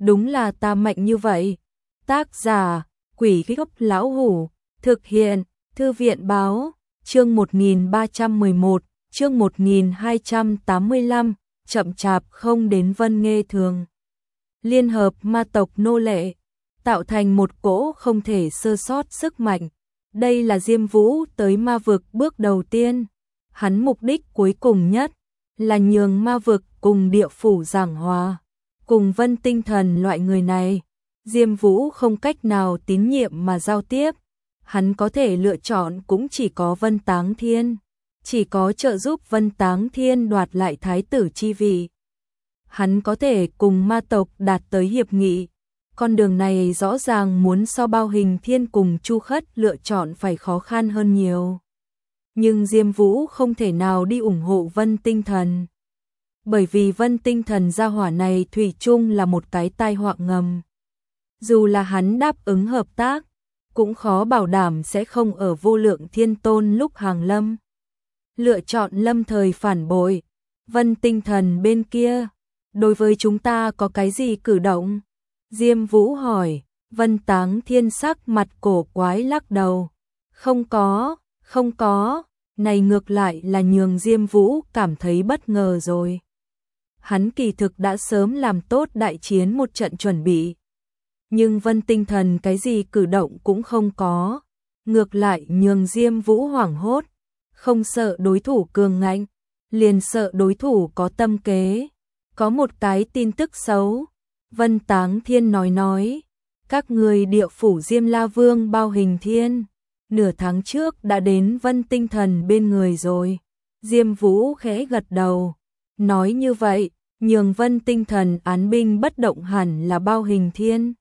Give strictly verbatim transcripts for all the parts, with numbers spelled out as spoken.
đúng là ta mạnh như vậy. Tác giả, Quỷ Gốc Lão Hủ, thực hiện, Thư viện Báo, chương một nghìn ba trăm mười một, chương một nghìn hai trăm tám mươi lăm, chậm chạp không đến Vân Nghê Thường. Liên hợp ma tộc nô lệ, tạo thành một cỗ không thể sơ sót sức mạnh. Đây là Diêm Vũ tới ma vực bước đầu tiên. Hắn mục đích cuối cùng nhất là nhường ma vực cùng địa phủ giảng hòa. Cùng Vân Tinh Thần loại người này, Diêm Vũ không cách nào tín nhiệm mà giao tiếp. Hắn có thể lựa chọn cũng chỉ có Vân Táng Thiên. Chỉ có trợ giúp Vân Táng Thiên đoạt lại thái tử chi vị. Hắn có thể cùng ma tộc đạt tới hiệp nghị. Con đường này rõ ràng muốn so Bao Hình Thiên cùng Chu Khất lựa chọn phải khó khăn hơn nhiều. Nhưng Diêm Vũ không thể nào đi ủng hộ Vân Tinh Thần. Bởi vì Vân Tinh Thần gia hỏa này thủy chung là một cái tai họa ngầm. Dù là hắn đáp ứng hợp tác, cũng khó bảo đảm sẽ không ở Vô Lượng Thiên Tôn lúc hàng lâm. Lựa chọn lâm thời phản bội. Vân Tinh Thần bên kia, đối với chúng ta có cái gì cử động? Diêm Vũ hỏi. Vân Táng Thiên sắc mặt cổ quái lắc đầu. Không có, không có, này ngược lại là nhường Diêm Vũ cảm thấy bất ngờ rồi. Hắn kỳ thực đã sớm làm tốt đại chiến một trận chuẩn bị. Nhưng Vân Tinh Thần cái gì cử động cũng không có. Ngược lại nhường Diêm Vũ hoảng hốt. Không sợ đối thủ cường ngạnh, liền sợ đối thủ có tâm kế. Có một cái tin tức xấu. Vân Táng Thiên nói nói. Các người địa phủ Diêm La Vương Bao Hình Thiên. Nửa tháng trước đã đến Vân Tinh Thần bên người rồi. Diêm Vũ khẽ gật đầu. Nói như vậy, nhường Vân Tinh Thần án binh bất động hẳn là Bao Hình Thiên.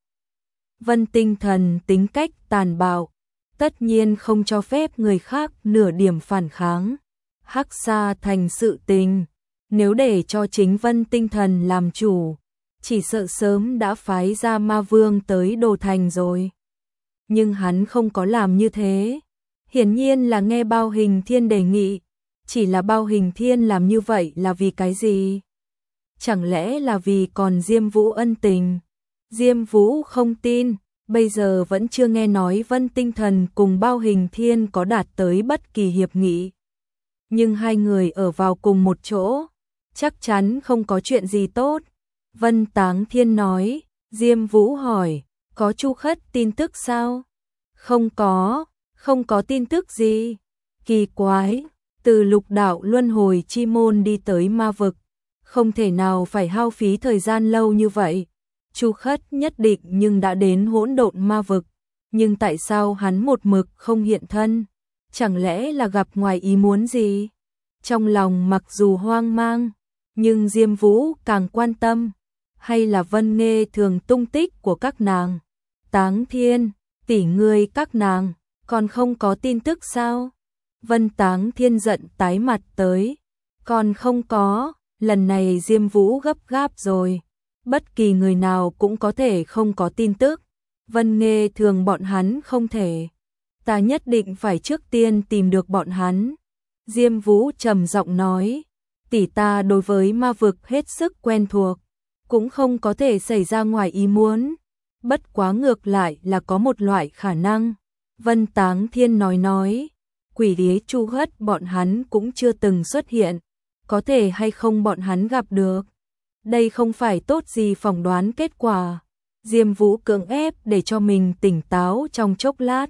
Vân Tinh Thần tính cách tàn bạo, tất nhiên không cho phép người khác nửa điểm phản kháng. Hắc Sa Thành sự tình, nếu để cho chính Vân Tinh Thần làm chủ, chỉ sợ sớm đã phái ra ma vương tới Đồ Thành rồi. Nhưng hắn không có làm như thế. Hiển nhiên là nghe Bao Hình Thiên đề nghị. Chỉ là Bao Hình Thiên làm như vậy là vì cái gì? Chẳng lẽ là vì còn Diêm Vũ ân tình? Diêm Vũ không tin, bây giờ vẫn chưa nghe nói Vân Tinh Thần cùng Bao Hình Thiên có đạt tới bất kỳ hiệp nghị. Nhưng hai người ở vào cùng một chỗ, chắc chắn không có chuyện gì tốt. Vân Táng Thiên nói. Diêm Vũ hỏi, có Chu Khất tin tức sao? Không có, không có tin tức gì. Kỳ quái, từ Lục Đạo Luân Hồi Chi Môn đi tới ma vực, không thể nào phải hao phí thời gian lâu như vậy. Chu Khất nhất định nhưng đã đến hỗn độn ma vực, nhưng tại sao hắn một mực không hiện thân? Chẳng lẽ là gặp ngoài ý muốn gì? Trong lòng mặc dù hoang mang, nhưng Diêm Vũ càng quan tâm, hay là Vân Nghê Thường tung tích của các nàng? Táng Thiên, tỷ ngươi các nàng, còn không có tin tức sao? Vân Táng Thiên giận tái mặt tới. Còn không có, lần này Diêm Vũ gấp gáp rồi. Bất kỳ người nào cũng có thể không có tin tức. Vân Nghê Thường bọn hắn không thể. Ta nhất định phải trước tiên tìm được bọn hắn. Diêm Vũ trầm giọng nói. Tỷ ta đối với ma vực hết sức quen thuộc, cũng không có thể xảy ra ngoài ý muốn. Bất quá ngược lại là có một loại khả năng. Vân Táng Thiên nói nói. Quỷ đế Chu Khất bọn hắn cũng chưa từng xuất hiện. Có thể hay không bọn hắn gặp được. Đây không phải tốt gì phỏng đoán kết quả. Diêm Vũ cưỡng ép để cho mình tỉnh táo trong chốc lát.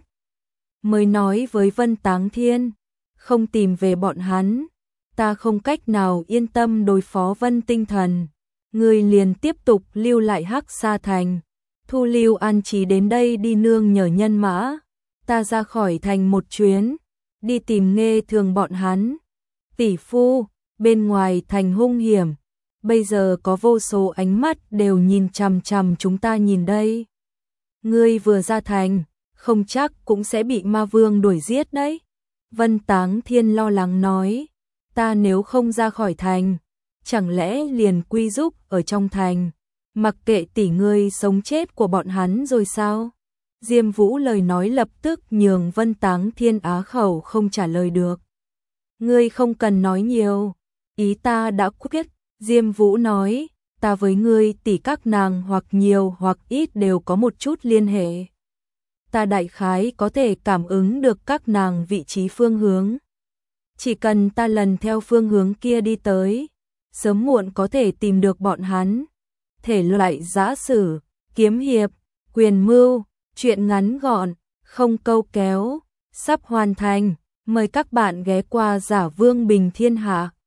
Mới nói với Vân Táng Thiên. Không tìm về bọn hắn, ta không cách nào yên tâm đối phó Vân Tinh Thần. Người liền tiếp tục lưu lại Hắc Sa Thành. Thu Lưu An Trí đến đây đi nương nhờ nhân mã. Ta ra khỏi thành một chuyến, đi tìm Nghê Thường bọn hắn. Tỷ phu, bên ngoài thành hung hiểm. Bây giờ có vô số ánh mắt đều nhìn chằm chằm chúng ta nhìn đây. Ngươi vừa ra thành, không chắc cũng sẽ bị ma vương đuổi giết đấy. Vân Táng Thiên lo lắng nói. Ta nếu không ra khỏi thành, chẳng lẽ liền quy rúc ở trong thành, mặc kệ tỷ ngươi sống chết của bọn hắn rồi sao? Diêm Vũ lời nói lập tức nhường Vân Táng Thiên á khẩu không trả lời được. Ngươi không cần nói nhiều, ý ta đã quyết. Diêm Vũ nói, ta với ngươi tỷ các nàng hoặc nhiều hoặc ít đều có một chút liên hệ. Ta đại khái có thể cảm ứng được các nàng vị trí phương hướng. Chỉ cần ta lần theo phương hướng kia đi tới, sớm muộn có thể tìm được bọn hắn. Thể loại giã sử, kiếm hiệp, quyền mưu, truyện ngắn gọn, không câu kéo, sắp hoàn thành. Mời các bạn ghé qua Giả Vương Bình Thiên Hạ.